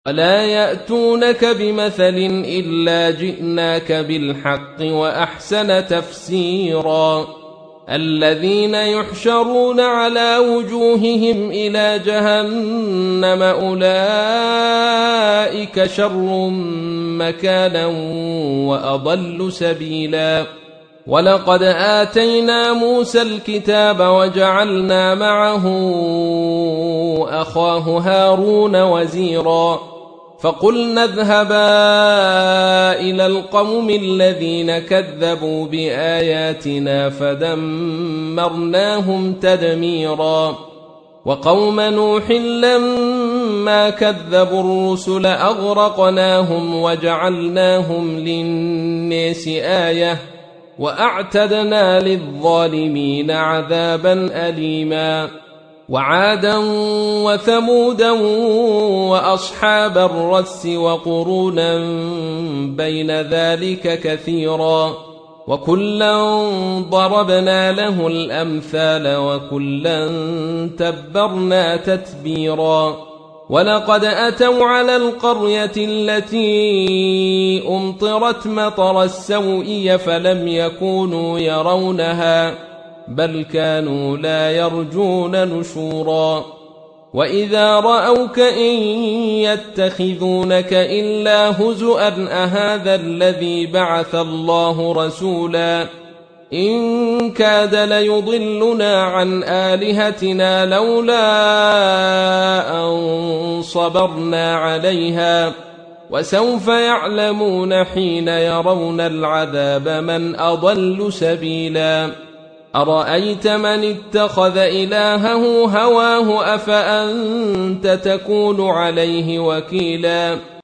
ولا يأتونك بمثل إلا جئناك بالحق وأحسن تفسيرا الذين يحشرون على وجوههم إلى جهنم أولئك شر مكانا وأضل سبيلا ولقد آتينا موسى الكتاب وجعلنا معه أخاه هارون وزيرا فقلنا اذهبا إلى القوم الذين كذبوا بآياتنا فدمرناهم تدميرا وقوم نوح لما كذبوا الرسل أغرقناهم وجعلناهم للناس آية وأعتدنا للظالمين عذابا أليما وعادا وثمودا وأصحاب الرس وقرونا بين ذلك كثيرا وكلا ضربنا له الأمثال وكلا تبرنا تتبيرا ولقد أتوا على القرية التي أمطرت مطر السوء فلم يكونوا يرونها بل كانوا لا يرجون نشورا وإذا رأوك إن يتخذونك إلا هزؤا أهذا الذي بعث الله رسولا إن كاد ليضلنا عن آلهتنا لولا أن صبرنا عليها وسوف يعلمون حين يرون العذاب من أضل سبيلا أرأيت من اتخذ إلهه هواه أفأنت تكون عليه وكيلا